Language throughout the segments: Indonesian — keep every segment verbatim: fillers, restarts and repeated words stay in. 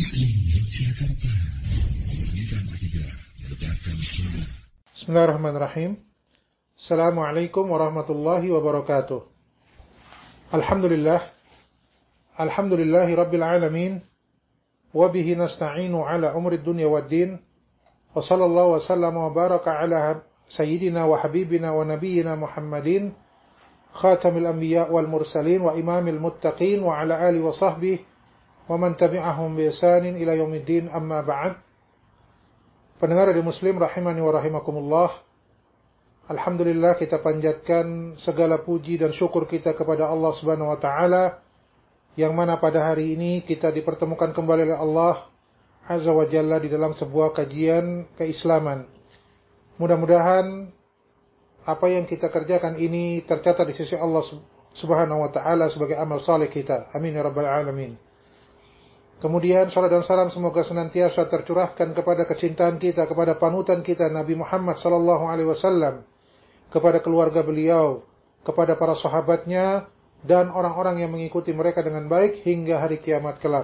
Muslim Yogyakarta memurnikan akidah, menegakkan sunnah. Bismillahirrahmanirrahim. Assalamualaikum warahmatullahi wabarakatuh. Alhamdulillah. Alhamdulillahi rabbil alamin. Wabihi nasta'inu ala umri dunya waddin. Wa sallallahu wa sallama wa baraka ala sayyidina wa habibina wa nabiyyina Muhammadin khatamil anbiya wal mursalin wa imamil muttaqin wa ala alihi wa sahbihi wa man tabi'ahum bi ihsanin ila yaumiddin, amma ba'd. Pendengar Radio Muslim rahimani wa rahimakumullah. Alhamdulillah, kita panjatkan segala puji dan syukur kita kepada Allah Subhanahu wa taala yang mana pada hari ini kita dipertemukan kembali oleh Allah Azza wa Jalla di dalam sebuah kajian keislaman. Mudah-mudahan apa yang kita kerjakan ini tercatat di sisi Allah Subhanahu wa taala sebagai amal saleh kita. Amin ya rabbal alamin. Kemudian salat dan salam semoga senantiasa tercurahkan kepada kecintaan kita, kepada panutan kita Nabi Muhammad sallallahu alaihi wasallam, kepada keluarga beliau, kepada para sahabatnya, dan orang-orang yang mengikuti mereka dengan baik hingga hari kiamat kelak.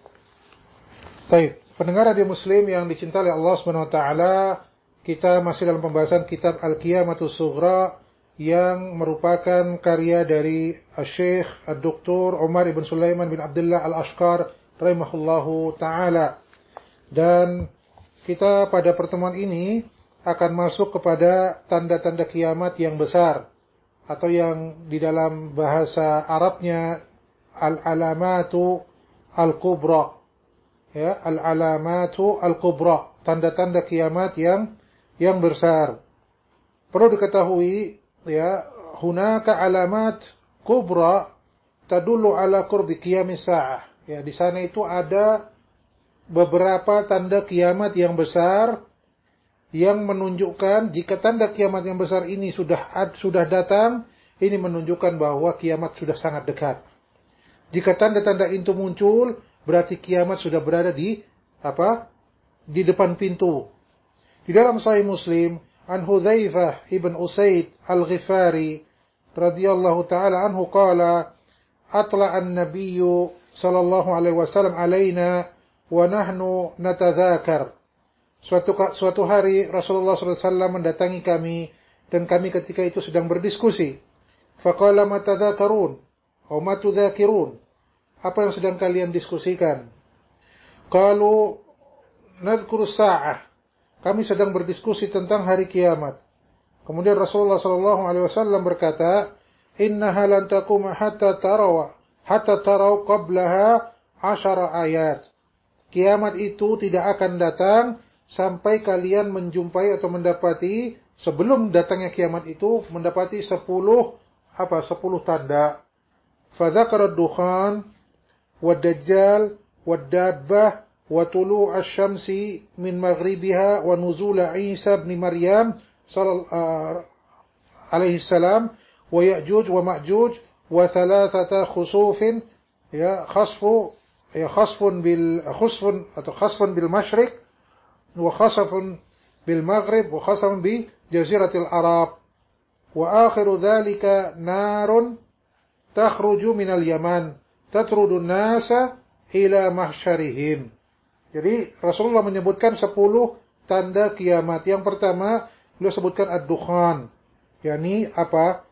Baik, pendengar Radio Muslim yang dicintai Allah Subhanahu wa taala, kita masih dalam pembahasan kitab Al-Qiyamatus Sughra yang merupakan karya dari Syekh Ad-Doktor Umar ibn Sulaiman bin Abdullah Al-Ashqar rahimahullahu ta'ala. Dan kita pada pertemuan ini akan masuk kepada tanda-tanda kiamat yang besar, atau yang di dalam bahasa Arabnya al-alamatu al-kubra. Ya, al-alamatu al-kubra, tanda-tanda kiamat yang yang besar. Perlu diketahui, ya, hunaka alamat kubra tadullu ala qurbi qiyamis sa'ah. Ya, di sana itu ada beberapa tanda kiamat yang besar yang menunjukkan jika tanda kiamat yang besar ini sudah sudah datang, ini menunjukkan bahwa kiamat sudah sangat dekat. Jika tanda-tanda itu muncul, berarti kiamat sudah berada di apa? Di depan pintu. Di dalam Sahih Muslim, an Hudzaifah ibn Usaid al-Ghifari radhiyallahu taala anhu qala atla an-nabiyyu sallallahu alaihi wasallam alaina wa nahnu natadzakar. Suatu suatu hari Rasulullah sallallahu alaihi wasallam mendatangi kami dan kami ketika itu sedang berdiskusi. Faqala matadzakarun? Aw matadzakirun? Apa yang sedang kalian diskusikan? Qalu nadhkuru sa'ah. Kami sedang berdiskusi tentang hari kiamat. Kemudian Rasulullah sallallahu alaihi wasallam berkata, "Innaha lan taqum hatta taraw hatta taraw qablaha ashara ayat." Kiamat itu tidak akan datang sampai kalian menjumpai atau mendapati, sebelum datangnya kiamat itu mendapati sepuluh apa sepuluh tanda. Fadzakara ad-dukhan wad-dajjal wad-dabbah wa tulu' asy-syamsi min maghribiha wa nuzul Isa bin Maryam sallallahu alaihi salam wa Ya'juj wa Ma'juj wa thalathata khusufin, ya khasfu ya khasfun bil khusfun atau khasfun bil masyriq wa khasfun bil maghrib wa khasfun bi jaziratil arab wa akhiru dhalika narun takhruju minal yaman tatrudu an-nasa ila mahsyarihim. Jadi Rasulullah menyebutkan sepuluh tanda kiamat. Yang pertama beliau sebutkan ad-dukhan, yakni apa?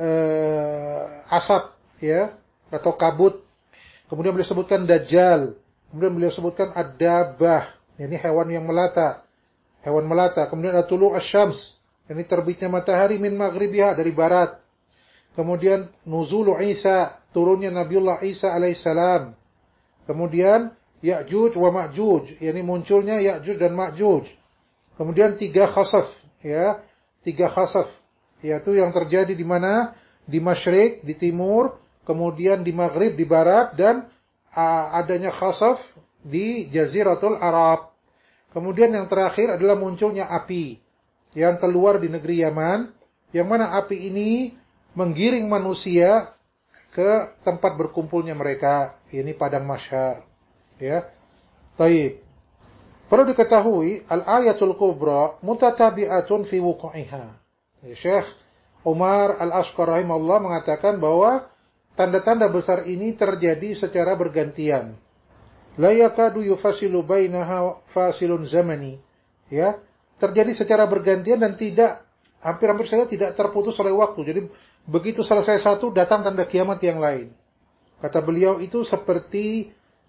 Eh, asap, ya, atau kabut. Kemudian beliau sebutkan dajjal. Kemudian beliau sebutkan ad-dabbah, yakni hewan yang melata. Hewan melata. Kemudian atulu asy-syams, yakni terbitnya matahari min maghribiha, dari barat. Kemudian nuzulu Isa, turunnya Nabiullah Isa alaihissalam. Kemudian Ya'juj wa Ma'juj, yakni munculnya Ya'juj dan Ma'juj. Kemudian tiga khasaf, ya, tiga khasaf, yaitu yang terjadi di mana? Di masyriq, di timur, kemudian di maghrib, di barat, dan uh, adanya khasaf di jaziratul Arab. Kemudian yang terakhir adalah munculnya api yang keluar di negeri Yaman, yang mana api ini menggiring manusia ke tempat berkumpulnya mereka, ini padang mahsyar. Ya, taib. Perlu diketahui, al-ayatul kubra mutatabi'atun fi wuqu'iha. Ya, Syekh Umar Al-Ashqar rahimahullah mengatakan bahwa tanda-tanda besar ini terjadi secara bergantian. la yakadu yufasilu bainaha fasilun zamani. Ya, terjadi secara bergantian dan tidak hampir-hampir saja tidak terputus oleh waktu. Jadi begitu selesai satu datang tanda kiamat yang lain. Kata beliau itu seperti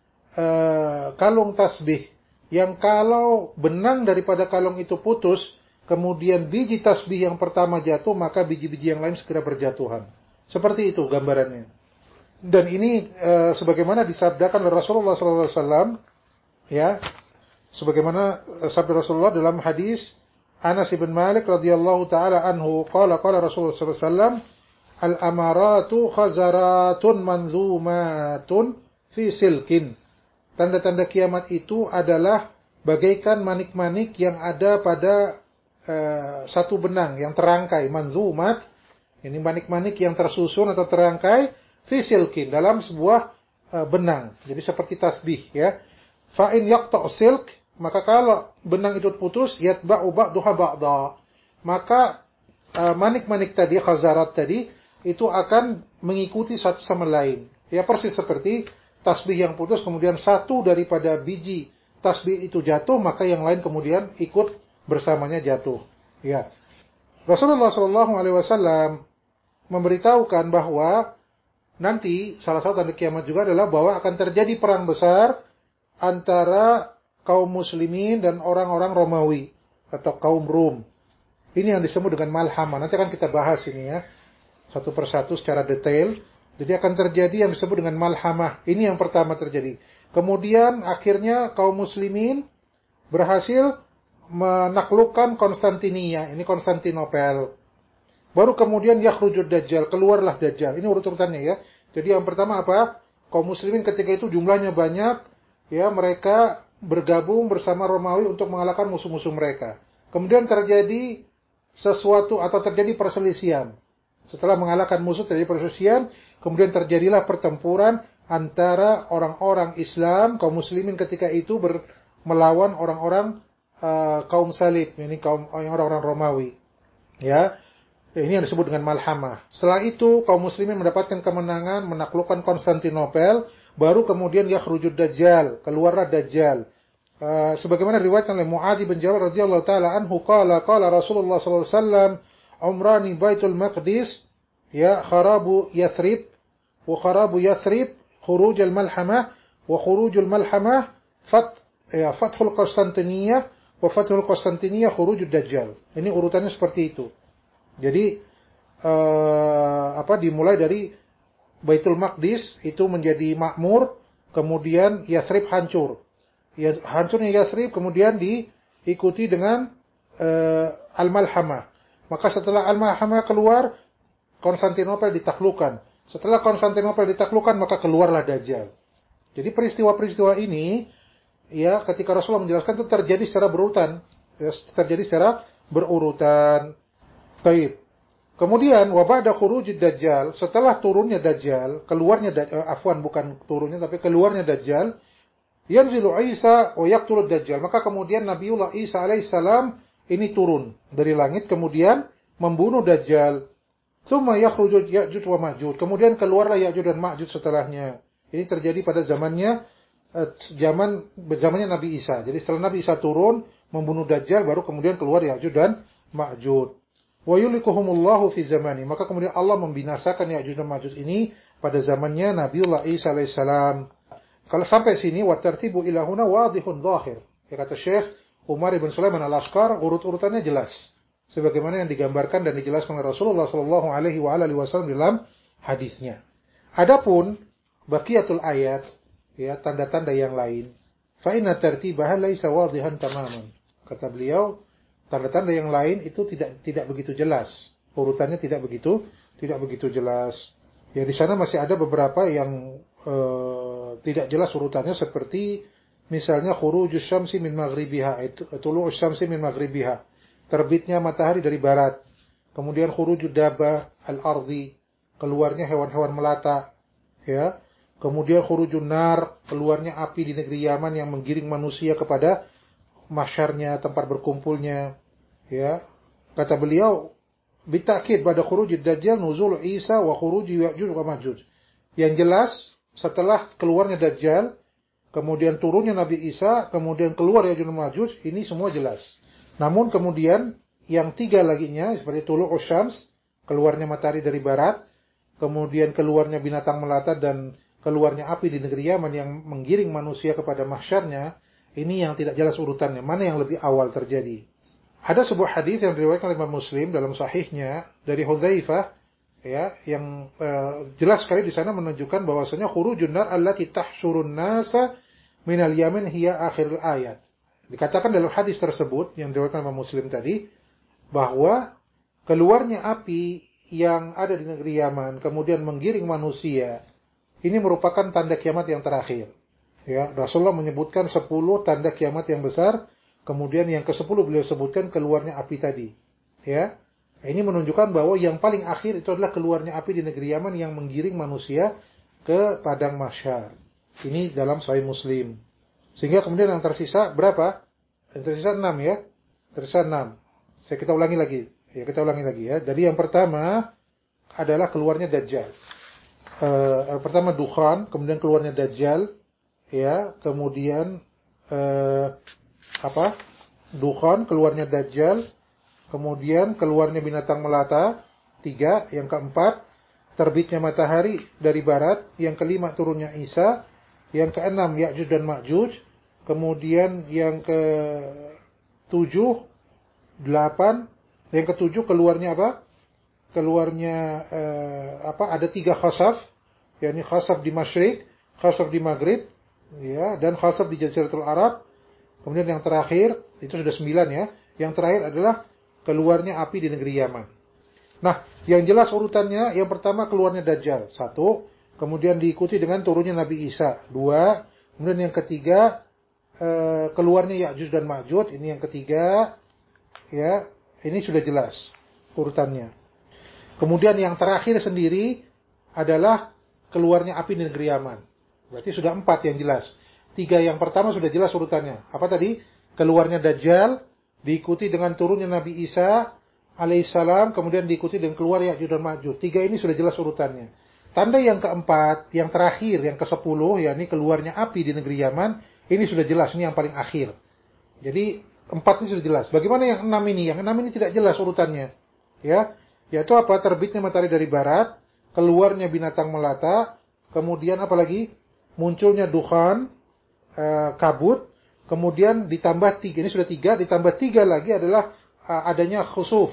uh, kalung tasbih yang kalau benang daripada kalung itu putus, kemudian biji tasbih yang pertama jatuh, maka biji-biji yang lain segera berjatuhan. Seperti itu gambarannya. Dan ini uh, sebagaimana disabdakan oleh Rasulullah sallallahu alaihi wasallam, ya, sebagaimana sabda Rasulullah dalam hadis Anas bin Malik radhiyallahu taala anhu, qala qala Rasulullah sallallahu alaihi wasallam, al-amaratu khazaratun manzumatun fi silkin. Tanda-tanda kiamat itu adalah bagaikan manik-manik yang ada pada uh, satu benang yang terangkai, manzumat. Ini manik-manik yang tersusun atau terangkai fi silkin, dalam sebuah uh, benang. Jadi seperti tasbih, ya. Fa in yaqta' silk, maka kalau benang itu putus, yatba'u ba'daha ba'da. Maka uh, manik-manik tadi, khazarat tadi, itu akan mengikuti satu sama lain. Ya, persis seperti tasbih yang putus, kemudian satu daripada biji tasbih itu jatuh, maka yang lain kemudian ikut bersamanya jatuh. Ya. Rasulullah sallallahu alaihi wasallam memberitahukan bahwa nanti salah satu tanda kiamat juga adalah bahwa akan terjadi perang besar antara kaum muslimin dan orang-orang Romawi atau kaum Rum. Ini yang disebut dengan malhamah. Nanti akan kita bahas ini, ya, satu persatu secara detail. Jadi akan terjadi yang disebut dengan malhamah. Ini yang pertama terjadi. Kemudian akhirnya kaum muslimin berhasil menaklukkan Konstantinia. Ini Konstantinopel. Baru kemudian yakhrujud Dajjal, keluarlah Dajjal. Ini urut-urutannya, ya. Jadi yang pertama apa? Kaum muslimin ketika itu jumlahnya banyak, ya, mereka bergabung bersama Romawi untuk mengalahkan musuh-musuh mereka. Kemudian terjadi sesuatu atau terjadi perselisihan. Setelah mengalahkan musuh terjadi perselisihan, kemudian terjadilah pertempuran antara orang-orang Islam, kaum muslimin ketika itu ber, melawan orang-orang uh, kaum salib, ini kaum orang-orang Romawi. Ya. Ini yang disebut dengan malhamah. Setelah itu kaum muslimin mendapatkan kemenangan, menaklukkan Konstantinopel, baru kemudian yakhrujud Dajjal, keluarlah Dajjal. Uh, sebagaimana riwayatkan oleh Mu'adz bin Jabal radhiyallahu taala anhu, qala qala Rasulullah sallallahu alaihi wasallam, umrani Baitul Maqdis, ya, kharabu Yathrib, wa kharabu Yathrib khuruj al-malhamah, wa khuruj al-malhamah fat ya fathul Konstantiniyah, wa fathul Konstantiniyah khuruj Dajjal. Ini urutannya seperti itu. Jadi uh, apa dimulai dari Baitul Maqdis itu menjadi makmur, kemudian Yathrib hancur. Ya, hancurnya Yathrib kemudian diikuti dengan uh, al-malhamah. Maka setelah al-malhamah keluar, Konstantinopel ditaklukkan. Setelah Konstantinopel ditaklukkan, maka keluarlah Dajjal. Jadi peristiwa-peristiwa ini, ya, ketika Rasulullah menjelaskan itu terjadi secara berurutan, ya, terjadi secara berurutan. Baik. Kemudian wa ba'da khurujid Dajjal, setelah turunnya Dajjal, keluarnya Dajjal, afwan bukan turunnya tapi keluarnya Dajjal, yanzilu Isa wa yaqtulu Dajjal. Maka kemudian Nabiullah Isa alaihissalam ini turun dari langit kemudian membunuh Dajjal. Tsumma yakhruju Ya'juj wa Ma'juj. Kemudian keluarlah Ya'juj dan Ma'juj setelahnya. Ini terjadi pada zamannya eh, zaman zamannya Nabi Isa. Jadi setelah Nabi Isa turun membunuh Dajjal, baru kemudian keluar Ya'juj dan Ma'juj. Wa yulikuhumullahu fi zamani. Maka kemudian Allah membinasakan Ya'juj dan Ma'juj ini pada zamannya Nabiullah Isa alaihissalam. Kalau sampai sini wa tartibu ila huna wadihun dhahir. Ya, kata Syekh Umar ibn Sulaiman al-Ashqar, urut-urutannya jelas. Sebagaimana yang digambarkan dan dijelaskan oleh Rasulullah sallallahu alaihi wa alihi wasallam dalam hadisnya. Adapun baqiyatul ayat, ya, tanda-tanda yang lain, fa inna tartibaha laisa wadihan tamaman. Kata beliau, tanda-tanda yang lain itu tidak tidak begitu jelas. Urutannya tidak begitu tidak begitu jelas. Ya, di sana masih ada beberapa yang uh, tidak jelas urutannya, seperti misalnya khurujus syamsi min maghribiha, tulu'us syamsi min maghribiha, terbitnya matahari dari barat. Kemudian khurujud dabba al-ardi, keluarnya hewan-hewan melata, ya. Kemudian khurujun nar, keluarnya api di negeri Yaman yang menggiring manusia kepada masyarnya, tempat berkumpulnya, ya. Kata beliau, bitakid pada khurujud Dajjal nuzul Isa wa khuruji Ya'juj wa Ma'juj. Yang jelas setelah keluarnya Dajjal, kemudian turunnya Nabi Isa, kemudian keluar Ya'juj dan Ma'juj, ini semua jelas. Namun kemudian yang tiga laginya seperti tulu'us syams, keluarnya matahari dari barat, kemudian keluarnya binatang melata dan keluarnya api di negeri Yaman yang menggiring manusia kepada mahsyarnya, ini yang tidak jelas urutannya, mana yang lebih awal terjadi. Ada sebuah hadis yang diriwayatkan oleh Imam Muslim dalam sahihnya dari Hudzaifah, ya, yang uh, jelas sekali di sana menunjukkan bahwasanya khurujun nar allati tahsyurun nasa minal yamin hiya akhir ayat. Dikatakan dalam hadis tersebut yang diriwayatkan Imam Muslim tadi bahwa keluarnya api yang ada di negeri Yaman kemudian menggiring manusia, ini merupakan tanda kiamat yang terakhir. Ya, Rasulullah menyebutkan sepuluh tanda kiamat yang besar, kemudian yang kesepuluh beliau sebutkan keluarnya api tadi. Ya, ini menunjukkan bahwa yang paling akhir itu adalah keluarnya api di negeri Yaman yang menggiring manusia ke padang mahsyar. Ini dalam Sahih Muslim. Sehingga kemudian yang tersisa berapa? Yang tersisa enam ya. Tersisa enam. Saya kita ulangi lagi. Ya, kita ulangi lagi ya. Jadi yang pertama adalah keluarnya Dajjal. Uh, pertama Dukhan, kemudian keluarnya Dajjal. Ya, kemudian eh, apa? Dukhan, keluarnya Dajjal, kemudian keluarnya binatang melata, tiga, yang keempat, terbitnya matahari dari barat, yang kelima turunnya Isa, yang keenam Ya'juj dan Ma'juj, kemudian yang ketujuh, delapan, yang ketujuh keluarnya apa? Keluarnya eh, apa? Ada tiga khasaf, yakni khasaf di Masyriq, khasaf di Maghrib, ya, dan khasaf di Jaziratul Arab. Kemudian yang terakhir, itu sudah sembilan ya. Yang terakhir adalah keluarnya api di negeri Yaman. Nah, yang jelas urutannya, yang pertama keluarnya Dajjal, satu. Kemudian diikuti dengan turunnya Nabi Isa, dua. Kemudian yang ketiga, eh, keluarnya Ya'juj dan Ma'juj, ini yang ketiga. Ya, ini sudah jelas urutannya. Kemudian yang terakhir sendiri adalah keluarnya api di negeri Yaman. Berarti sudah empat yang jelas. Tiga yang pertama sudah jelas urutannya. Apa tadi? Keluarnya Dajjal, diikuti dengan turunnya Nabi Isa alaihissalam, kemudian diikuti dengan keluar Ya'juj dan Ma'juj. Tiga ini sudah jelas urutannya. Tanda yang keempat, yang terakhir, yang kesepuluh, yakni keluarnya api di negeri Yaman, ini sudah jelas, ini yang paling akhir. Jadi empat ini sudah jelas. Bagaimana yang enam ini? Yang enam ini tidak jelas urutannya. Ya, yaitu apa? Terbitnya matahari dari barat, keluarnya binatang melata, kemudian apa lagi? Munculnya dukhan, uh, kabut, kemudian ditambah tiga, ini sudah tiga, ditambah tiga lagi adalah uh, adanya khusuf.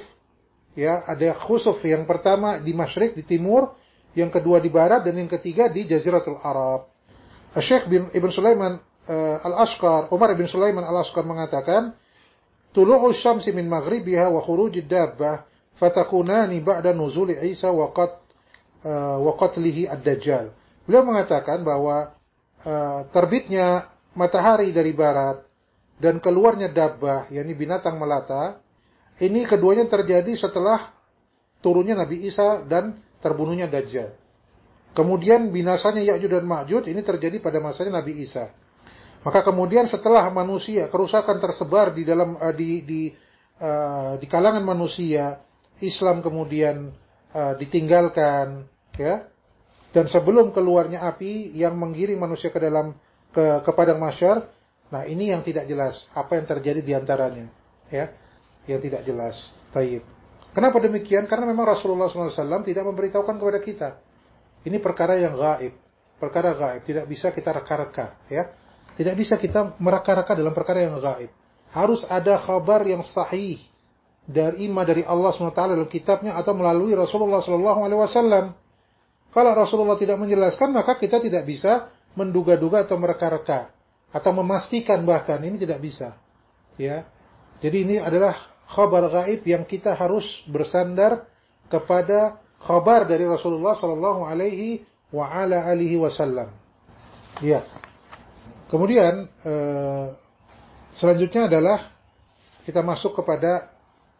Ya, ada khusuf yang pertama di Masyriq, di timur, yang kedua di barat, dan yang ketiga di Jaziratul Arab. Syekh bin Ibn Sulaiman uh, Al-Ashqar, Umar bin Sulaiman Al-Ashqar mengatakan, Tulu'u syamsi min maghribiha wa khurujid dabbah fatakunani ba'da nuzuli Isa wa qat uh, wa qatlihi ad-Dajjal. Beliau mengatakan bahwa uh, terbitnya matahari dari barat dan keluarnya dabbah, yakni binatang melata, ini keduanya terjadi setelah turunnya Nabi Isa dan terbunuhnya Dajjal. Kemudian binasanya Ya'juj dan Ma'juj ini terjadi pada masanya Nabi Isa. Maka kemudian setelah manusia, kerusakan tersebar di dalam uh, di di uh, di kalangan manusia, Islam kemudian uh, ditinggalkan, ya. Dan sebelum keluarnya api yang menggiring manusia ke dalam ke, ke padang mahsyar, nah ini yang tidak jelas apa yang terjadi di antaranya, ya, yang tidak jelas. Taib. Kenapa demikian? Karena memang Rasulullah shallallahu alaihi wasallam tidak memberitahukan kepada kita. Ini perkara yang gaib, perkara gaib, tidak bisa kita reka-reka, ya, tidak bisa kita mereka-reka dalam perkara yang gaib. Harus ada kabar yang sahih dari imam dari Allah subhanahu wa taala dalam kitabnya atau melalui Rasulullah shallallahu alaihi wasallam. Kalau Rasulullah tidak menjelaskan, maka kita tidak bisa menduga-duga atau mereka-reka atau memastikan, bahkan ini tidak bisa. Ya. Jadi ini adalah khabar gaib yang kita harus bersandar kepada khabar dari Rasulullah sallallahu alaihi wa ala alihi wasallam. Ya. Kemudian eh, selanjutnya adalah kita masuk kepada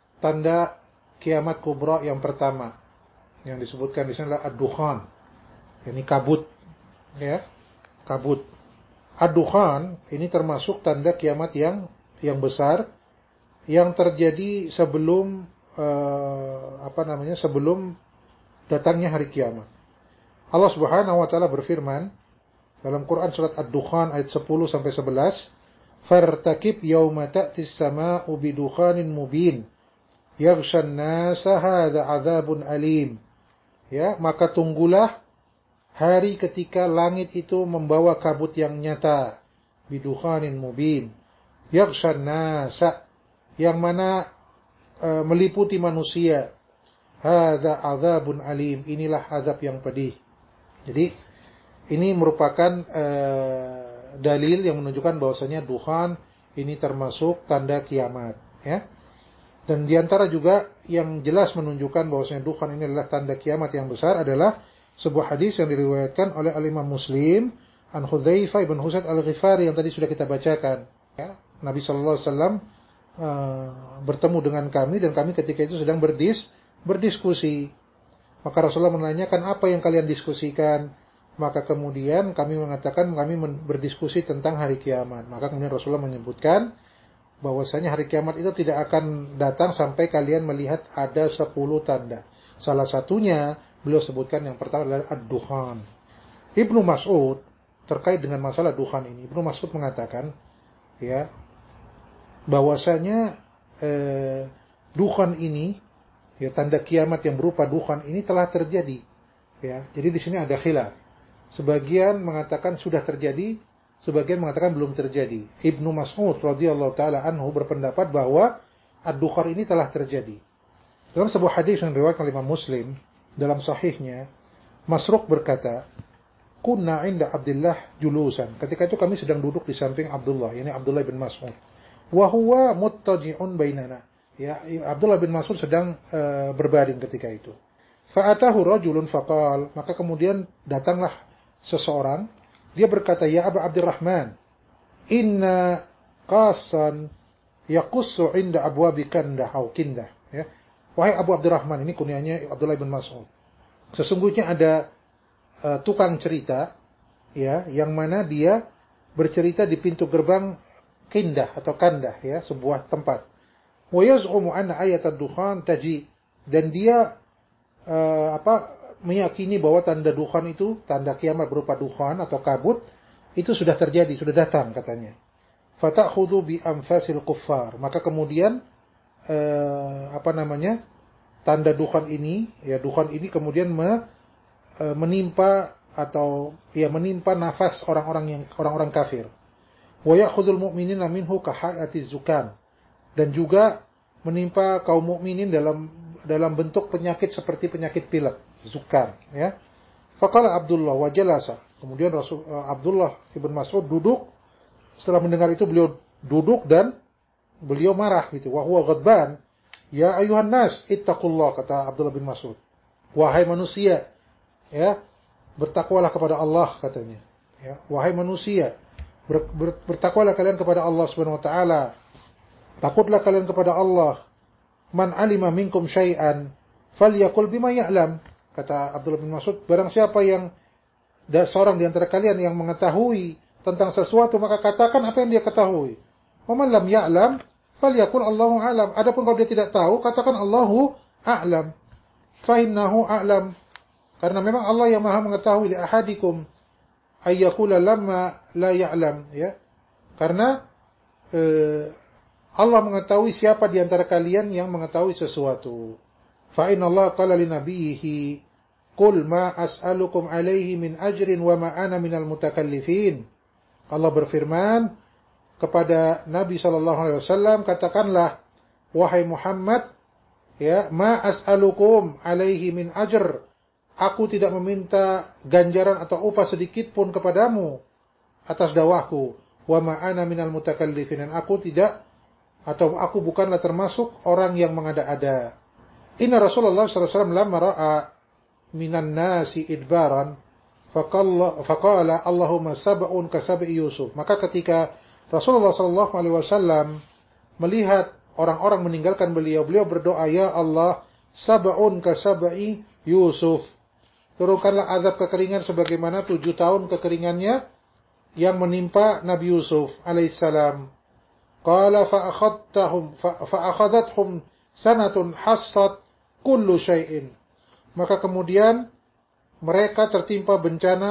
tanda kiamat kubra yang pertama. Yang disebutkan di sini adalah ad-dukhan. Ini kabut, ya. Kabut. Ad-dukhan ini termasuk tanda kiamat yang yang besar yang terjadi sebelum uh, apa namanya? sebelum datangnya hari kiamat. Allah Subhanahu wa taala berfirman, Dalam Quran surat Ad-Dukhan ayat sepuluh sampai sebelas, "Fartakib yauma ta'tis sama'u bidukhanin mubin, yaghshan nasa hadza 'adzabun alim." Ya, maka tunggulah hari ketika langit itu membawa kabut yang nyata, bidukhanin mubin, yaghshan nasa, yang mana e, meliputi manusia. Hadza 'adzabun alim, inilah azab yang pedih. Jadi ini merupakan e, dalil yang menunjukkan bahwasanya dukhan ini termasuk tanda kiamat, ya. Dan diantara juga yang jelas menunjukkan bahwasanya dukhan ini adalah tanda kiamat yang besar adalah sebuah hadis yang diriwayatkan oleh Al-Imam Muslim an Hudzaifah bin Husain Al-Ghifari yang tadi sudah kita bacakan, ya. Nabi sallallahu alaihi wasallam uh, bertemu dengan kami dan kami ketika itu sedang berdis berdiskusi. Maka Rasulullah menanyakan, apa yang kalian diskusikan? Maka kemudian kami mengatakan kami berdiskusi tentang hari kiamat. Maka kemudian Rasulullah menyebutkan bahwasanya hari kiamat itu tidak akan datang sampai kalian melihat ada sepuluh tanda. Salah satunya beliau sebutkan yang pertama adalah ad-dukhan. Ibnu Mas'ud terkait dengan masalah dukhan ini, Ibnu Mas'ud mengatakan, ya, bahwasanya eh, dukhan ini, ya, tanda kiamat yang berupa dukhan ini telah terjadi, ya. Jadi di sini ada khilaf. Sebagian mengatakan sudah terjadi, sebagian mengatakan belum terjadi. Ibnu Mas'ud radhiyallahu taala anhu berpendapat bahwa ad-dukhan ini telah terjadi. Dalam sebuah hadis yang diriwayatkan oleh Imam Muslim dalam sahihnya, Masruq berkata, "Kunna 'inda Abdullah julusan." Ketika itu kami sedang duduk di samping Abdullah, yakni Abdullah bin Mas'ud. Wa huwa muttaji'un bainana. Ya, Abdullah bin Mas'ud sedang uh, berbaring ketika itu. Fa'atahu rajulun faqal, maka kemudian datanglah seseorang, dia berkata, "Ya Aba Abdurrahman, inna qasan yaqussu 'inda abwabi kandah atau kindah." Ya. Wahai Abu Abdurrahman, ini kunyanya Abdullah bin Mas'ud. Sesungguhnya ada uh, tukang cerita, ya, yang mana dia bercerita di pintu gerbang kindah atau kandah, ya, sebuah tempat. Wa yaz'umu anna ayat ad-dukhan taji, dan dia uh, apa meyakini bahwa tanda dukhan itu, tanda kiamat berupa dukhan atau kabut itu sudah terjadi, sudah datang katanya. Fata'khudhu bi anfasil kuffar, maka kemudian uh, apa namanya? tanda dukhan ini, ya, dukhan ini kemudian me, uh, menimpa atau ya menimpa nafas orang-orang yang orang-orang kafir. Wa ya'khudhul mu'minina minhu ka hayatiz zukam, dan juga menimpa kaum mukminin dalam dalam bentuk penyakit seperti penyakit pilek, zukam, ya. Faqala Abdullah wa jalasa. Kemudian Rasul uh, Abdullah ibn Mas'ud duduk. Setelah mendengar itu beliau duduk dan beliau marah gitu. Wa huwa ghadban. Ya ayuhan nas, ittaqullah, kata Abdullah bin Mas'ud. Wahai manusia, ya, bertakwalah kepada Allah, katanya. Ya, wahai manusia, ber, ber, bertakwalah kalian kepada Allah Subhanahu wa taala. Takutlah kalian kepada Allah. Man alima minkum syai'an falyakul bima ya'lam. Kata Abdullah bin Mas'ud, barang siapa yang seorang di antara kalian yang mengetahui tentang sesuatu, maka katakan apa yang dia ketahui. Wa man lam ya'lam falyakul Allahu a'lam. Adapun kalau dia tidak tahu, katakan Allahu a'lam. Fa innahu a'lam. Karena memang Allah yang Maha mengetahui. Li ahadikum ayyakula lamma la ya'lam, ya. Karena eh, Allah mengetahui siapa di antara kalian yang mengetahui sesuatu. Fa inna Allah qala li nabiyhi qul ma as'alukum alaihi min ajrin wa ma ana minal mutakallifin. Allah berfirman kepada Nabi sallallahu alaihi wasallam, katakanlah, wahai Muhammad, ya, ma as'alukum alaihi min ajr. Aku tidak meminta ganjaran atau upah sedikit pun kepadamu atas dakwahku. Wa ma ana minal mutakallifin. Dan aku tidak, atau aku bukanlah termasuk orang yang mengada-ada. Inna Rasulullah sallallahu alaihi wasallam lamma ra'a minan nasi idbaran faqala faqala Allahumma sab'un ka sab'i Yusuf. Maka ketika Rasulullah sallallahu alaihi wasallam melihat orang-orang meninggalkan beliau, beliau berdoa, ya Allah, sab'un ka sab'i Yusuf. Turunkanlah azab kekeringan sebagaimana tujuh tahun kekeringannya yang menimpa Nabi Yusuf alaihissalam. Qala fa'akhadtahum fa'akhadathum sanatun hassat kullu syai'in. Maka kemudian mereka tertimpa bencana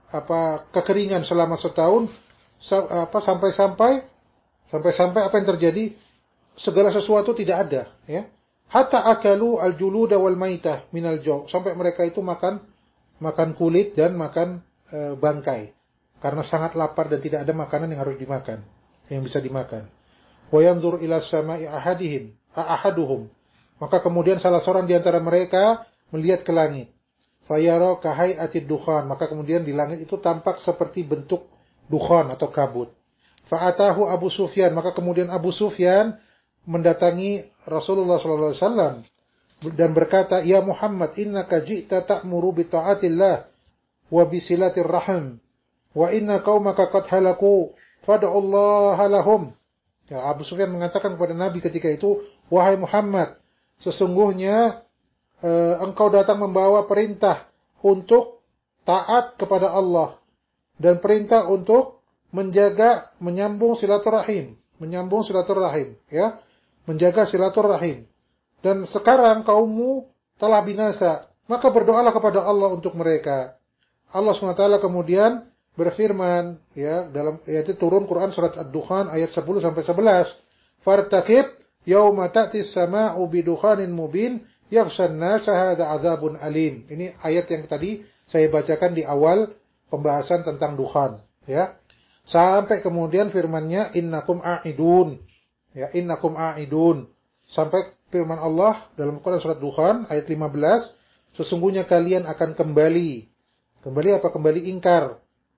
apa kekeringan selama setahun, apa sampai-sampai sampai-sampai apa yang terjadi, segala sesuatu tidak ada, ya. Hatta akalu al-juluda wal maitah minal jaw, sampai mereka itu makan makan kulit dan makan e, bangkai karena sangat lapar dan tidak ada makanan yang harus dimakan, yang bisa dimakan. Wa yanzur ila sama'i ahadihim ahaduhum, maka kemudian salah seorang di antara mereka melihat ke langit. Fayara kahai'atid dukhan, maka kemudian di langit itu tampak seperti bentuk dukhan atau kabut. Fa'atahu Abu Sufyan, maka kemudian Abu Sufyan mendatangi Rasulullah sallallahu alaihi wasallam dan berkata, "Ya Muhammad, innaka ji'ta ta'muru bi ta'atillah wa bi silatir rahim, wa inna qaumaka qad halaku, fad'ullaha lahum." Ya, Abu Sufyan mengatakan kepada Nabi ketika itu, "Wahai Muhammad, sesungguhnya eh, engkau datang membawa perintah untuk taat kepada Allah dan perintah untuk menjaga menyambung silaturahim, menyambung silaturahim, ya, menjaga silaturahim. Dan sekarang kaummu telah binasa, maka berdoalah kepada Allah untuk mereka." Allah subhanahu wa taala kemudian berfirman, ya, dalam yaitu turun Quran surat Ad-Dukhan ayat sepuluh sampai sebelas, "Fartaqib yauma ta'tis sama'u bidukhanin mubin yaghshan nasa hadza adzabun alim." Ini ayat yang tadi saya bacakan di awal pembahasan tentang dukhan, ya. Sampai kemudian firman-Nya, "Innakum a'idun." Ya, "Innakum a'idun." Sampai firman Allah dalam Quran surat Dukhan ayat lima belas, "Sesungguhnya kalian akan kembali." Kembali apa? Kembali ingkar.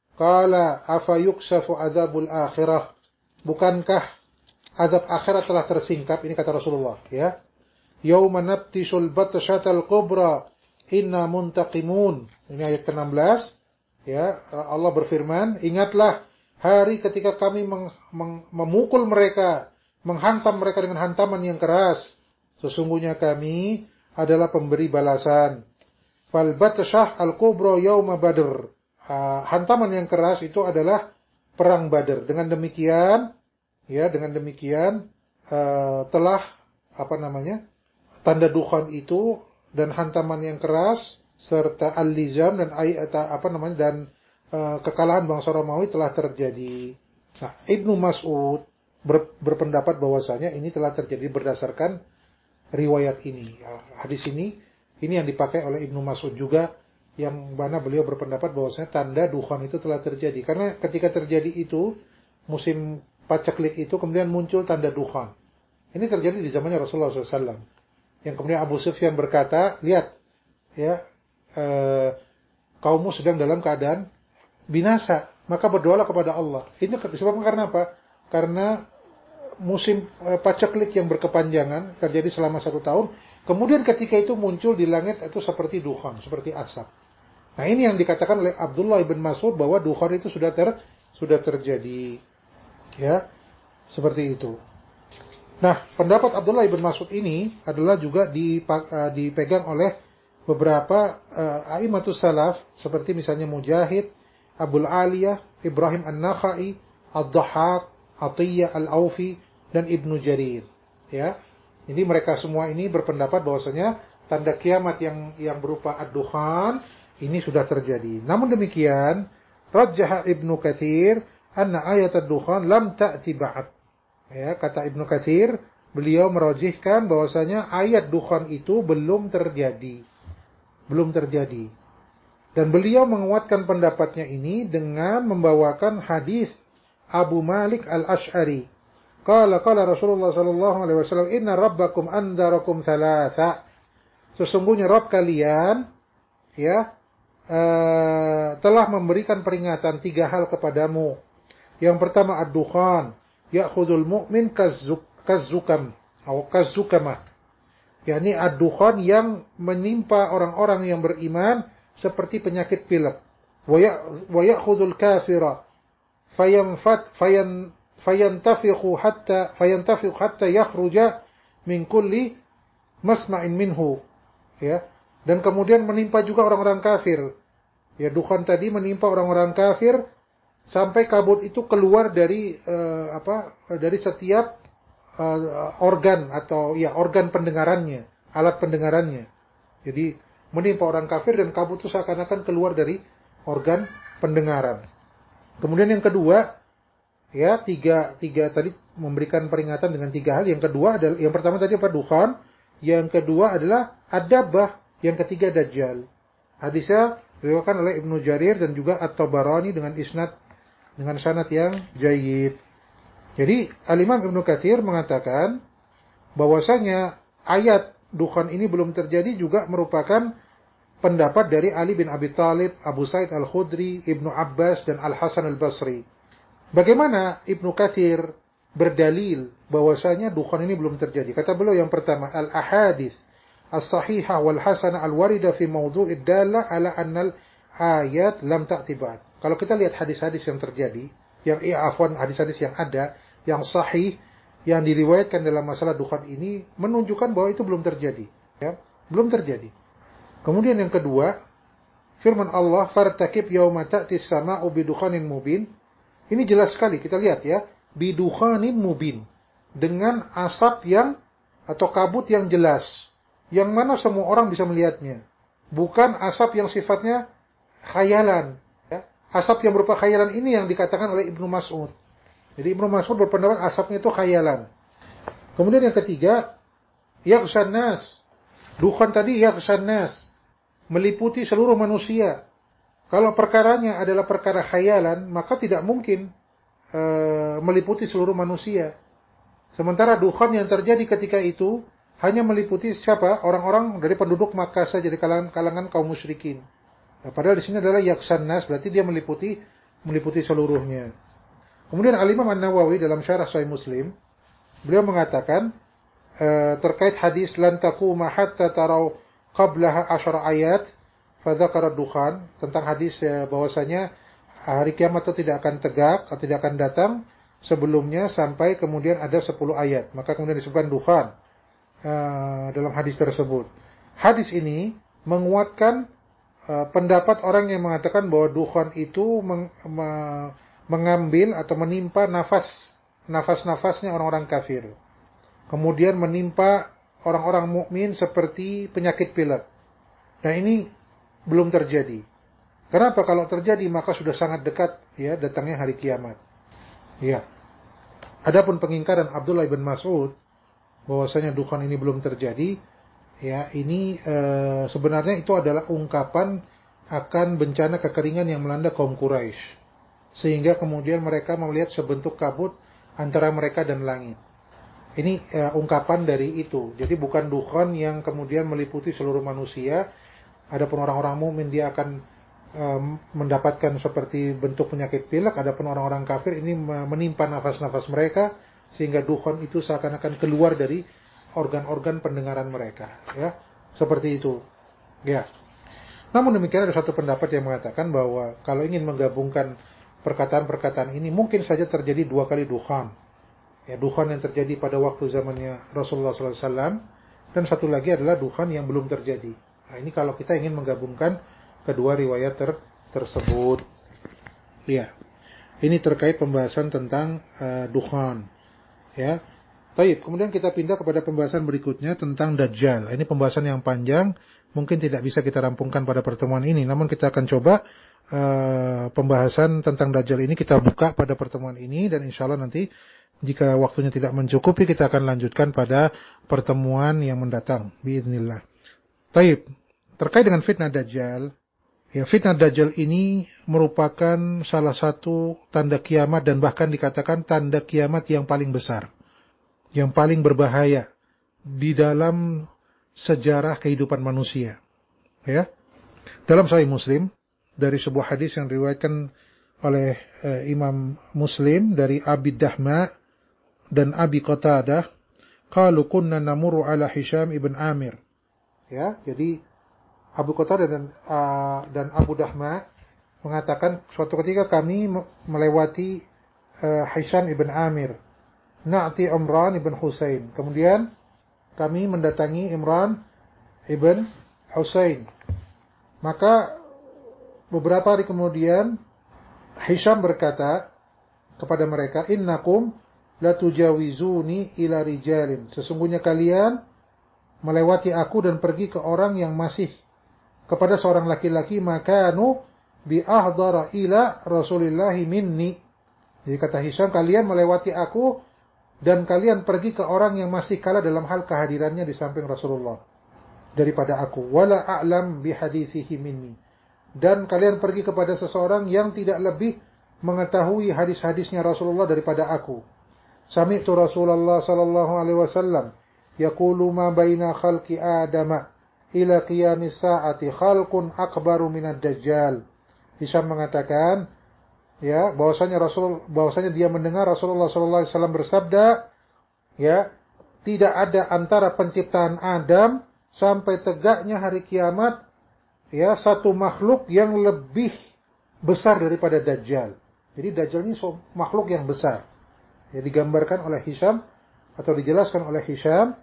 Qala afa yuksafu adzabul akhirah? Bukankah azab akhirat telah tersingkap? Ini kata Rasulullah, ya. "Yauma nabtishul batshatal kubra inna muntaqimun." Ini ayat ke enam belas, ya. Allah berfirman, "Ingatlah hari ketika kami meng, meng, memukul mereka, menghantam mereka dengan hantaman yang keras. Sesungguhnya kami adalah pemberi balasan." Fal batshah al-kubra yauma Badr. Uh, hantaman yang keras itu adalah perang Badar. Dengan demikian, ya, dengan demikian uh, telah apa namanya? Tanda dukhan itu dan hantaman yang keras serta al-lizam dan ayat apa namanya dan uh, kekalahan bangsa Romawi telah terjadi. Nah, Ibnu Mas'ud ber, berpendapat bahwasanya ini telah terjadi berdasarkan riwayat ini. Ya, hadis ini ini yang dipakai oleh Ibnu Mas'ud juga, yang mana beliau berpendapat bahwasanya tanda dukhan itu telah terjadi. Karena ketika terjadi itu musim paceklik itu kemudian muncul tanda dukhan. Ini terjadi di zamannya Rasulullah shallallahu alaihi wasallam. Yang kemudian Abu Sufyan berkata, "Lihat, ya, eh, kaummu sedang dalam keadaan binasa, maka berdoalah kepada Allah." Ini disebabkan karena apa? Karena musim eh, paceklik yang berkepanjangan terjadi selama satu tahun. Kemudian ketika itu muncul di langit itu seperti dukhan, seperti asap. Nah, ini yang dikatakan oleh Abdullah ibn Mas'ud bahwa dukhan itu sudah ter sudah terjadi, ya, seperti itu. Nah, pendapat Abdullah ibn Mas'ud ini adalah juga dipegang oleh beberapa uh, a'immatus salaf seperti misalnya Mujahid, Abul Aliyah, Ibrahim An-Nakhai, Ad-Dhahhak, Atiyah Al-Aufi dan Ibnu Jarir, ya. Jadi mereka semua ini berpendapat bahwasanya tanda kiamat yang yang berupa ad-dukhan ini sudah terjadi. Namun demikian, rajjaha Ibnu Katsir anna ayat ad-dukhan lam ta'ti ba'd. Ya, kata Ibnu Katsir, beliau merajihkan bahwasanya ayat dukhan itu belum terjadi. Belum terjadi. Dan beliau menguatkan pendapatnya ini dengan membawakan hadis Abu Malik Al-Asy'ari. Qala qala Rasulullah sallallahu alaihi wasallam, "Inna rabbakum andarakum thalatha." Sesungguhnya Rabb kalian, ya, uh, telah memberikan peringatan tiga hal kepadamu. Yang pertama ad-dukhan, ya'khudul mu'min kazzukam atau kazzukamah. yakni ad-dukhan yang menimpa orang-orang yang beriman seperti penyakit pilek. Wa ya'khudul kafira fayanfat fayan fayantafiqu hatta fayantafiqu hatta yakhruja min kulli masma'in minhu, ya. Dan kemudian menimpa juga orang-orang kafir. Ya, dukhan tadi menimpa orang-orang kafir sampai kabut itu keluar dari uh, apa? dari setiap uh, organ atau ya organ pendengarannya, alat pendengarannya. Jadi menimpa orang kafir dan kabut itu seakan-akan keluar dari organ pendengaran. Kemudian yang kedua, ya tiga tiga tadi memberikan peringatan dengan tiga hal. Yang kedua adalah yang pertama tadi apa? Dukhan. Yang kedua adalah adabah. Yang ketiga dajjal. Hadisnya diriwayatkan oleh Ibnu Jarir dan juga At-Tabarani dengan isnad dengan sanad yang jayyid. Jadi Al-Imam Ibnu Katsir mengatakan bahwasanya ayat dukhan ini belum terjadi juga merupakan pendapat dari Ali bin Abi Thalib, Abu Sa'id Al-Khudri, Ibnu Abbas dan Al-Hasan Al-Basri. Bagaimana Ibnu Katsir berdalil bahwasanya dukhan ini belum terjadi? Kata beliau yang pertama, al-ahadits as-sahihah wal hasanah al-warida fi mawdu'id dalla ala annal ayat lam ta'ti ba'd. Kalau kita lihat hadis-hadis yang terjadi, yang eh, afwan hadis-hadis yang ada, yang sahih, yang diriwayatkan dalam masalah dukhan ini menunjukkan bahwa itu belum terjadi, ya, belum terjadi. Kemudian yang kedua, firman Allah, "Fartakib yauma ta'tis sama'u bidukhanin mubin." Ini jelas sekali kita lihat ya, bidukhanin mubin, dengan asap yang atau kabut yang jelas, yang mana semua orang bisa melihatnya. Bukan asap yang sifatnya khayalan, ya. Asap yang berupa khayalan ini yang dikatakan oleh Ibnu Mas'ud. Jadi Ibnu Mas'ud berpendapat asapnya itu khayalan. Kemudian yang ketiga, yaghshan nas. Dukhan tadi yaghshan nas, meliputi seluruh manusia. Kalau perkaranya adalah perkara khayalan, maka tidak mungkin uh, meliputi seluruh manusia. Sementara dukhan yang terjadi ketika itu hanya meliputi siapa? Orang-orang dari penduduk Makkah saja, dari kalangan, kalangan kaum musyrikin. Nah, padahal di sini adalah yaghshan nas, berarti dia meliputi meliputi seluruhnya. Kemudian Al-Imam An-Nawawi dalam Syarah Sahih Muslim, beliau mengatakan uh, terkait hadis lan taquma hatta tarau qablaha asyara ayat fa dzakara dukhan, tentang hadis uh, bahwasanya hari kiamat itu tidak akan tegak atau tidak akan datang sebelumnya sampai kemudian ada sepuluh ayat. Maka kemudian disebutkan dukhan uh, dalam hadis tersebut. Hadis ini menguatkan uh, pendapat orang yang mengatakan bahwa dukhan itu meng, me, mengambil atau menimpa nafas nafas-nafasnya orang-orang kafir. Kemudian menimpa orang-orang mukmin seperti penyakit pilek. Dan ini belum terjadi. Kenapa? Kalau terjadi maka sudah sangat dekat ya datangnya hari kiamat. Ya. Adapun pengingkaran Abdullah bin Mas'ud bahwasanya dukhan ini belum terjadi, ya ini e, sebenarnya itu adalah ungkapan akan bencana kekeringan yang melanda kaum Quraisy. Sehingga kemudian mereka melihat sebentuk kabut antara mereka dan langit. Ini e, ungkapan dari itu. Jadi bukan dukhan yang kemudian meliputi seluruh manusia. Adapun orang-orang mukmin dia akan e, mendapatkan seperti bentuk penyakit pilek. Adapun orang-orang kafir ini menimpa nafas-nafas mereka sehingga dukhan itu seakan-akan keluar dari organ-organ pendengaran mereka. Ya, seperti itu. Ya. Namun demikian ada satu pendapat yang mengatakan bahwa kalau ingin menggabungkan perkataan-perkataan ini mungkin saja terjadi dua kali dukhan. Ya, dukhan yang terjadi pada waktu zamannya Rasulullah sallallahu alaihi wasallam dan satu lagi adalah dukhan yang belum terjadi. Nah, ini kalau kita ingin menggabungkan kedua riwayat ter tersebut. Ya. Ini terkait pembahasan tentang uh, dukhan. Ya. Baik, kemudian kita pindah kepada pembahasan berikutnya tentang Dajjal. Ini pembahasan yang panjang, mungkin tidak bisa kita rampungkan pada pertemuan ini, namun kita akan coba uh, pembahasan tentang Dajjal ini kita buka pada pertemuan ini dan insyaallah nanti jika waktunya tidak mencukupi kita akan lanjutkan pada pertemuan yang mendatang biiznillah. Baik, terkait dengan fitnah Dajjal, ya fitnah Dajjal ini merupakan salah satu tanda kiamat dan bahkan dikatakan tanda kiamat yang paling besar, yang paling berbahaya di dalam sejarah kehidupan manusia. Ya. Dalam Sahih Muslim dari sebuah hadis yang diriwayatkan oleh eh, Imam Muslim dari Abi Dahma dan Abi Qatadah, qalu kunna namurru ala Hisham ibn Amir. Ya, jadi Abu Qatadah dan uh, dan Abu Dahma mengatakan suatu ketika kami melewati uh, Hisham ibn Amir, na'ti Imran ibn Husain. Kemudian kami mendatangi Imran ibn Husain. Maka beberapa hari kemudian Hisham berkata kepada mereka, innakum la tujawizuni ila rijalin. Sesungguhnya kalian melewati aku dan pergi ke orang yang masih kepada seorang laki-laki makanu bi ahdara ila Rasulillahi minni. Jadi kata Hisham, kalian melewati aku dan kalian pergi ke orang yang masih kalah dalam hal kehadirannya di samping Rasulullah daripada aku. Wala a'lam bi hadithihi minni. Dan kalian pergi kepada seseorang yang tidak lebih mengetahui hadis-hadisnya Rasulullah daripada aku. Sami'tu Rasulullah sallallahu alaihi wasallam yaqulu ma baina khalqi Adama ila qiyamis sa'ati khalqun akbaru minad dajjal. Hisham mengatakan, ya, bahwasanya Rasul bahwasanya dia mendengar Rasulullah sallallahu alaihi wasallam bersabda, ya, tidak ada antara penciptaan Adam sampai tegaknya hari kiamat, ya, satu makhluk yang lebih besar daripada Dajjal. Jadi Dajjal ini makhluk yang besar. Ya, digambarkan oleh Hisham atau dijelaskan oleh Hisham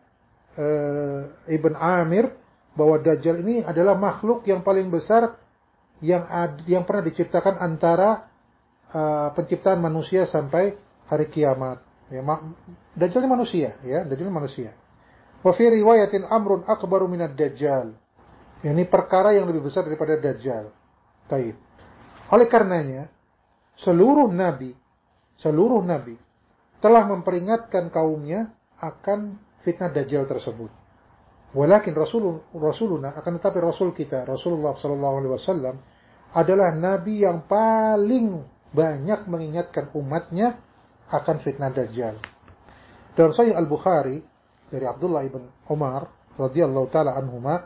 uh, Ibn Amir bahwa Dajjal ini adalah makhluk yang paling besar yang ad, yang pernah diciptakan antara uh, penciptaan manusia sampai hari kiamat. Ya, Dajjal ini manusia, ya, Dajjal ini manusia. Wa fi riwayatin amrun akbaru minad Dajjal. Ini perkara yang lebih besar daripada Dajjal. Baik. Oleh karenanya, seluruh nabi, seluruh nabi telah memperingatkan kaumnya akan fitnah Dajjal tersebut. Walakin Rasul Rasuluna, akan tetapi Rasul kita, Rasulullah sallallahu alaihi wasallam adalah nabi yang paling banyak mengingatkan umatnya akan fitnah Dajjal. Dalam Sahih Al-Bukhari dari Abdullah ibn Umar radhiyallahu taala anhuma,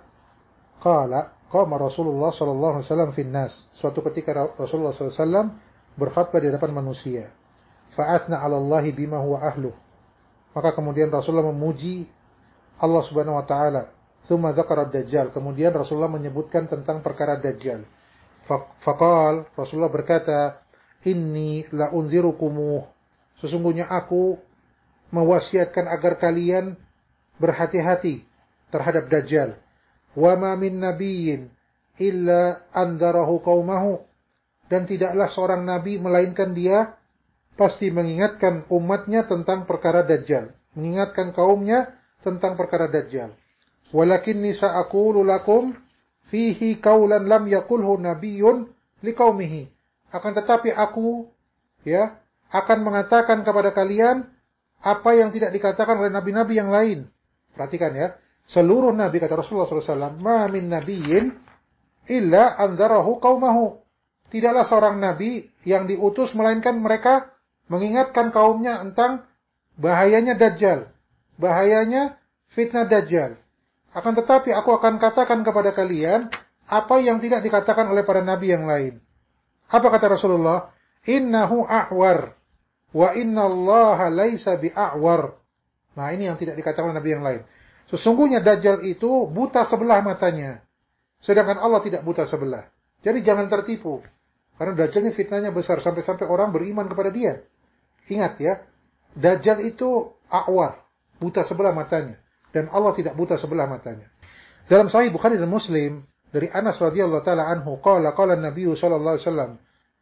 qala qama Rasulullah sallallahu alaihi wasallam fin nas. Suatu ketika Rasulullah sallallahu alaihi wasallam berkhutbah di hadapan manusia. Fa'athna 'ala Allah bima huwa ahluh. Maka kemudian Rasulullah memuji Allah Subhanahu wa taala. Tsumma dzakara ad-Dajjal. Kemudian Rasulullah menyebutkan tentang perkara Dajjal. Faqal, Rasulullah berkata, "Inni la unzirukum." Sesungguhnya aku mewasiatkan agar kalian berhati-hati terhadap Dajjal. Wa ma min nabiyyin illa anzarahu qaumahu. Dan tidaklah seorang nabi melainkan dia pasti mengingatkan umatnya tentang perkara Dajjal, mengingatkan kaumnya tentang perkara Dajjal. Walakinni sa'aqulu lakum fihi qaulan lam yaqulhu nabiyyun liqaumihi. Akan tetapi aku, ya, akan mengatakan kepada kalian apa yang tidak dikatakan oleh nabi-nabi yang lain. Perhatikan, ya. Seluruh nabi, kata Rasulullah sallallahu alaihi wasallam, ma min nabiyyin illa anzarahu qaumahu. Tidaklah seorang nabi yang diutus melainkan mereka mengingatkan kaumnya tentang bahayanya Dajjal, bahayanya fitnah Dajjal. Akan tetapi aku akan katakan kepada kalian apa yang tidak dikatakan oleh para nabi yang lain. Apa kata Rasulullah? Innahu a'war wa innallaha laisa bi'a'war. Nah, ini yang tidak dikatakan oleh nabi yang lain. Sesungguhnya Dajjal itu buta sebelah matanya, sedangkan Allah tidak buta sebelah. Jadi jangan tertipu. Karena Dajjal ini fitnahnya besar sampai-sampai orang beriman kepada dia. Ingat, ya, Dajjal itu a'war, buta sebelah matanya, dan Allah tidak buta sebelah matanya. Dalam Sahih Bukhari dan Muslim dari Anas radhiyallahu taala anhu, qala qala an-nabiy sallallahu alaihi wasallam,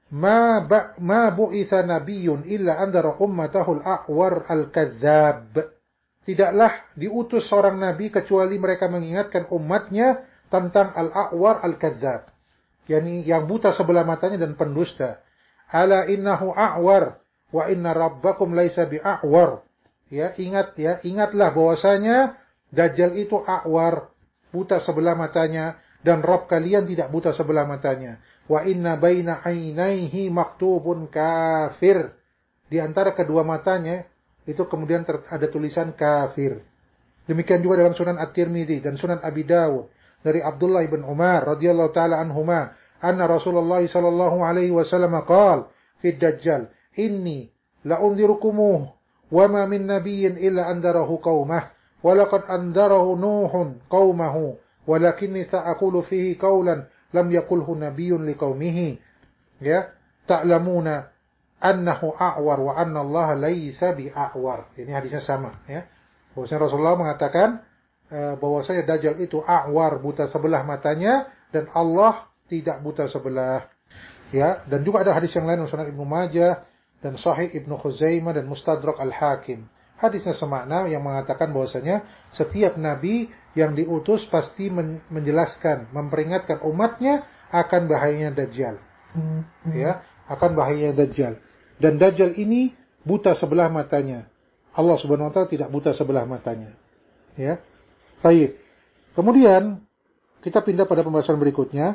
ma ba, ma bu'itha nabiyyun illa andara ummatahu al-a'war al-kadzdzab. Tidaklah diutus seorang nabi kecuali mereka mengingatkan umatnya tentang al-a'war al-kadzdzab, yakni yang buta sebelah matanya dan pendusta. Ala innahu a'war wa inna rabbakum laisa bi'a'war. Ya, ingat, ya, ingatlah bahwasanya Dajjal itu a'war, buta sebelah matanya, dan Rabb kalian tidak buta sebelah matanya. Wa inna baina 'ainaihi maktubun kafir. Di antara kedua matanya itu kemudian ada tulisan kafir. Demikian juga dalam Sunan At-Tirmidzi dan Sunan Abi Dawud dari Abdullah ibn Umar radhiyallahu taala anhuma, anna Rasulullah sallallahu alaihi wasallam qaal fi Dajjal, inni la unzirukumuh wa ma min nabiyyin illa andarahu qaumah wa laqad andarahu nuhun qaumahu walakinni sa'aqulu fihi qawlan lam yaqulhu nabiyyun liqaumihi, ya, ta'lamuna annahu a'war wa anna Allah laisa bi'a'war. Ini hadisnya sama, ya. Bahwasanya Rasulullah mengatakan bahwasanya Dajjal itu a'war, buta sebelah matanya, dan Allah tidak buta sebelah. Ya, dan juga ada hadis yang lain Sunan Ibnu Majah dan Sahih Ibnu Khuzaimah dan Mustadrak Al-Hakim. Hadisnya semakna yang mengatakan bahwasanya setiap nabi yang diutus pasti menjelaskan, memperingatkan umatnya akan bahayanya Dajjal. Ya, akan bahayanya Dajjal. Dan Dajjal ini buta sebelah matanya. Allah Subhanahu wa taala tidak buta sebelah matanya. Ya. Baik. Kemudian kita pindah pada pembahasan berikutnya.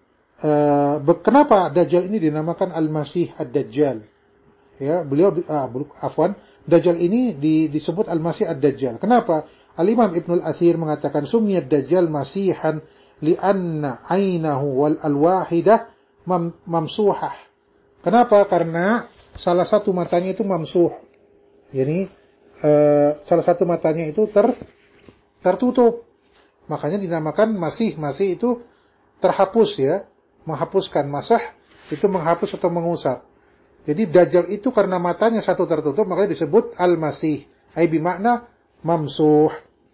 Uh, kenapa Dajjal ini dinamakan Al-Masih Ad-Dajjal? Ya, beliau ah, afwan, Dajjal ini di, disebut Al-Masih Ad-Dajjal. Kenapa? Al-Imam Ibnul Athir mengatakan sumiyad Dajjal masihan li'anna ainahu wal al-wahidah mam, mamsuhah. Kenapa? Karena salah satu matanya itu mamsuh. Yani uh, salah satu matanya itu ter tertutup. Makanya dinamakan masih. Masih itu terhapus ya, menghapuskan. Masah itu menghapus atau mengusap. Jadi Dajjal itu karena matanya satu tertutup makanya disebut Al-Masih. Ai bimakna mamsuh.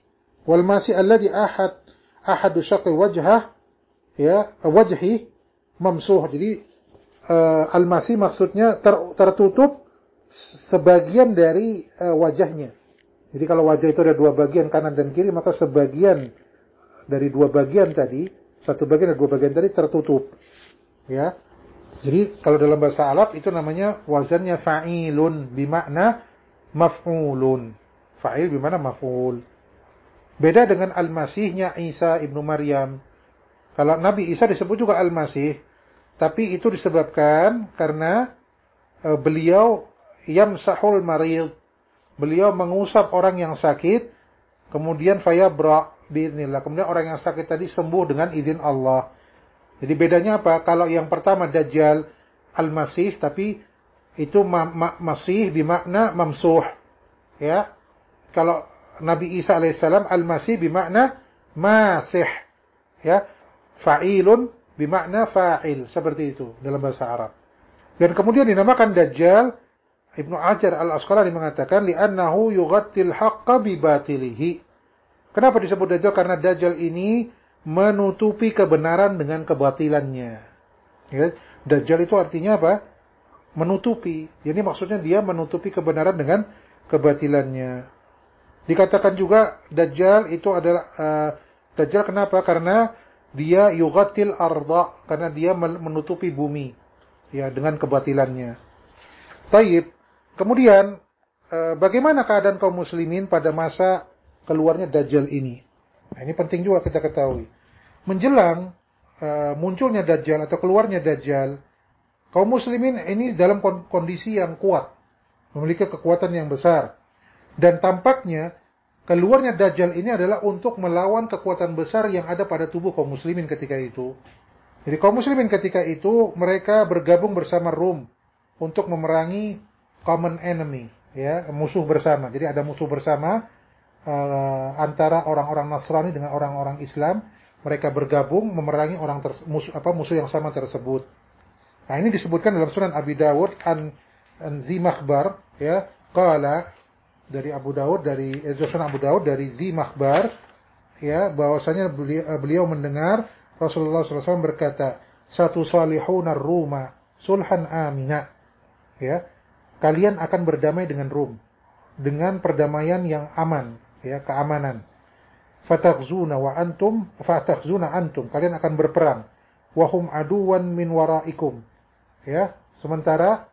Wal masih alladhi ahad ahadu syaqi wajhah ya, wajhi mamsuh. Jadi uh, Al-Masih maksudnya ter, tertutup sebagian dari uh, wajahnya. Jadi kalau wajah itu ada dua bagian kanan dan kiri, maka sebagian dari dua bagian tadi, satu bagian dan dua bagian tadi tertutup. Ya. Jadi kalau dalam bahasa Arab itu namanya wazannya fa'ilun bimakna maf'ulun. Fa'il bimakna maf'ul. Beda dengan Al-Masihnya Isa ibnu Maryam. Kalau Nabi Isa disebut juga Al-Masih, tapi itu disebabkan karena uh, beliau yamsahul marid. Beliau mengusap orang yang sakit, kemudian fayabra bi'idznillah. Kemudian orang yang sakit tadi sembuh dengan izin Allah. Jadi bedanya apa? Kalau yang pertama Dajjal Al-Masih, tapi itu ma- ma- masih bimakna mamsuh. Ya. Kalau Nabi Isa alaihissalam Al-Masih bimakna masih. Ya. Fa'ilun bimakna fa'il. Seperti itu dalam bahasa Arab. Dan kemudian dinamakan Dajjal, Ibnu Hajar Al-Asqalani mengatakan li'annahu yughattil haqqa bibatilihi. Kenapa disebut Dajjal? Karena Dajjal ini menutupi kebenaran dengan kebatilannya. Ya, Dajjal itu artinya apa? Menutupi. Jadi maksudnya dia menutupi kebenaran dengan kebatilannya. Dikatakan juga Dajjal itu adalah uh, Dajjal kenapa? Karena dia yughatil arda, karena dia menutupi bumi ya dengan kebatilannya. Taib. Kemudian uh, bagaimana keadaan kaum muslimin pada masa keluarnya Dajjal ini? Nah, ini penting juga kita ketahui. Menjelang uh, munculnya Dajjal atau keluarnya Dajjal, kaum muslimin ini dalam kondisi yang kuat, memiliki kekuatan yang besar. Dan tampaknya keluarnya Dajjal ini adalah untuk melawan kekuatan besar yang ada pada tubuh kaum muslimin ketika itu. Jadi kaum muslimin ketika itu mereka bergabung bersama Rum untuk memerangi common enemy, ya, musuh bersama. Jadi ada musuh bersama Uh, antara orang-orang Nasrani dengan orang-orang Islam, mereka bergabung memerangi orang musuh apa musuh yang sama tersebut. Nah, ini disebutkan dalam Sunan Abi Dawud an, an Zi Makhbar, ya, qala dari Abu Dawud dari eh, Sunan Abu Dawud dari Zi Makhbar, ya, bahwasanya beliau, beliau mendengar Rasulullah sallallahu alaihi wasallam berkata, "Satu salihuna Ruma sulhan amina." Ya, kalian akan berdamai dengan Rum dengan perdamaian yang aman. Ya, keamanan. Fataghzuna wa antum fataghzuna antum, kalian akan berperang. Wa hum aduwan min waraikum. Ya, sementara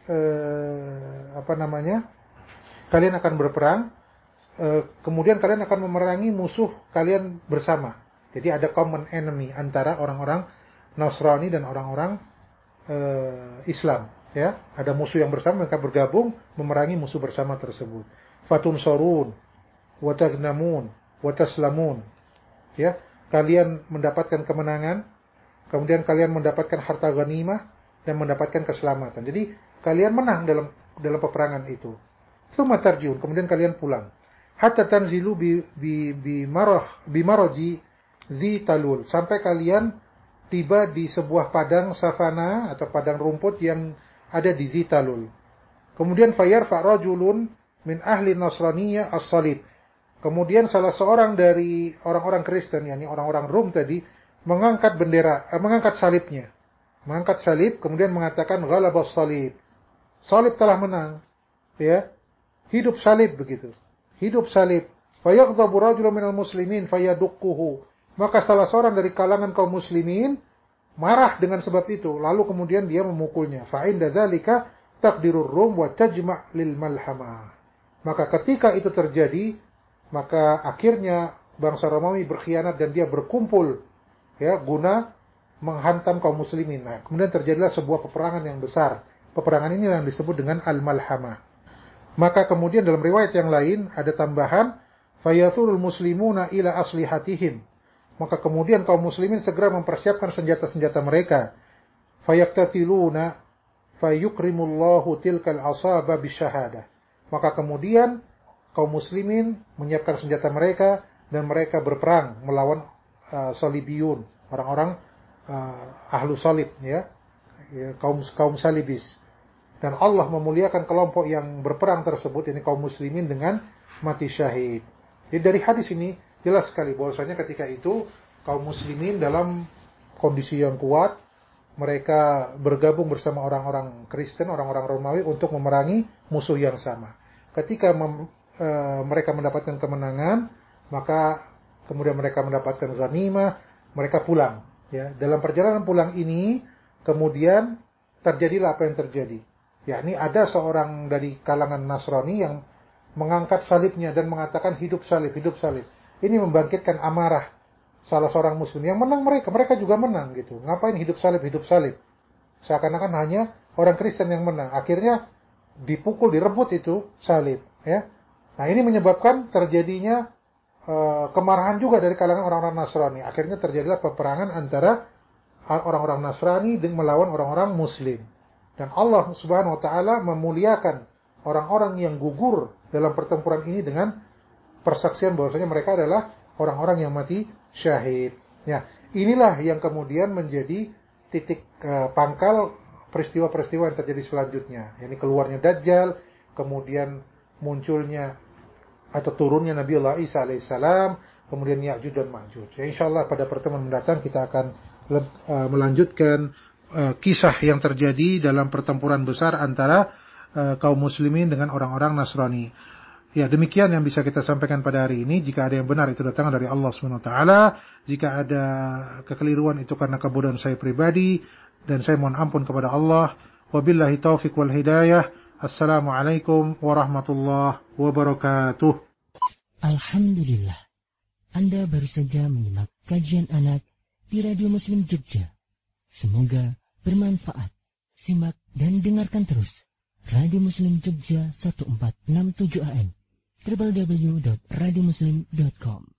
eh, apa namanya? Kalian akan berperang, eh, kemudian kalian akan memerangi musuh kalian bersama. Jadi ada common enemy antara orang-orang Nasrani dan orang-orang eh, Islam, ya. Ada musuh yang bersama, mereka bergabung memerangi musuh bersama tersebut. Fatun sorun watagnamun, wataslamun. Ya, kalian mendapatkan kemenangan, kemudian kalian mendapatkan harta ghanimah dan mendapatkan keselamatan. Jadi kalian menang dalam dalam peperangan itu. Tsumma tarjiun, kemudian kalian pulang. Hatta tanzilu bi bi bi marah bi maraji zi talul, sampai kalian tiba di sebuah padang savana atau padang rumput yang ada di Zi Talul. Kemudian fayarfa rajulun min ahli Nasraniyah as-salib. Kemudian salah seorang dari orang-orang Kristen, yakni orang-orang Rum tadi, mengangkat bendera, eh, mengangkat salibnya. Mengangkat salib, kemudian mengatakan ghalabas salib. Salib telah menang. Ya. Hidup salib begitu. Hidup salib. Fayaghdabu rajulun minal muslimin fayadukkuhu. Maka salah seorang dari kalangan kaum muslimin marah dengan sebab itu, lalu kemudian dia memukulnya. Fa inda dzalika taqdirur rum wa tajma' lil malhamah. Maka ketika itu terjadi, maka akhirnya bangsa Romawi berkhianat dan dia berkumpul ya guna menghantam kaum muslimin. Nah, kemudian terjadilah sebuah peperangan yang besar. Peperangan ini yang disebut dengan al-malhamah. Maka kemudian dalam riwayat yang lain ada tambahan fayathurul muslimuna ila aslihatihim. Maka kemudian kaum muslimin segera mempersiapkan senjata-senjata mereka. Fayaqtatiluna fayukrimullahu tilkal asaba bisyahadah. Maka kemudian kaum muslimin menyiapkan senjata mereka dan mereka berperang melawan uh, salibiyun, orang-orang uh, ahlu salib ya, ya kaum kaum salibis. Dan Allah memuliakan kelompok yang berperang tersebut, ini kaum muslimin, dengan mati syahid. Jadi dari hadis ini jelas sekali bahwasanya ketika itu kaum muslimin dalam kondisi yang kuat, mereka bergabung bersama orang-orang Kristen, orang-orang Romawi untuk memerangi musuh yang sama. Ketika mem, e, mereka mendapatkan kemenangan, maka kemudian mereka mendapatkan ghanimah, mereka pulang. Ya, dalam perjalanan pulang ini, kemudian terjadilah apa yang terjadi. Yakni ada seorang dari kalangan Nasrani yang mengangkat salibnya dan mengatakan hidup salib, hidup salib. Ini membangkitkan amarah salah seorang muslim. Yang menang mereka, mereka juga menang gitu. Ngapain hidup salib, hidup salib? Seakan-akan hanya orang Kristen yang menang. Akhirnya dipukul, direbut itu salib. Ya. Nah ini menyebabkan terjadinya uh, kemarahan juga dari kalangan orang-orang Nasrani. Akhirnya terjadilah peperangan antara orang-orang Nasrani dengan melawan orang-orang Muslim. Dan Allah Subhanahu Wa Taala memuliakan orang-orang yang gugur dalam pertempuran ini dengan persaksian bahwasanya mereka adalah orang-orang yang mati syahid. Ya, inilah yang kemudian menjadi titik uh, pangkal peristiwa-peristiwa yang terjadi selanjutnya. Yakni keluarnya Dajjal, kemudian munculnya atau turunnya Nabiullah Isa alaihissalam, kemudian Ya'juj dan Ma'juj. Ya, insyaallah pada pertemuan mendatang kita akan uh, melanjutkan uh, kisah yang terjadi dalam pertempuran besar antara uh, kaum muslimin dengan orang-orang Nasrani. Ya, demikian yang bisa kita sampaikan pada hari ini. Jika ada yang benar itu datang dari Allah subhanahu wa taala. Jika ada kekeliruan itu karena kebodohan saya pribadi dan saya mohon ampun kepada Allah. Wabillahi taufiq wal hidayah. Assalamualaikum warahmatullahi wabarakatuh. Alhamdulillah. Anda baru saja menyimak kajian anak di Radio Muslim Jogja. Semoga bermanfaat. Simak dan dengarkan terus Radio Muslim Jogja seribu empat ratus enam puluh tujuh A M. w w w dot radio muslim dot com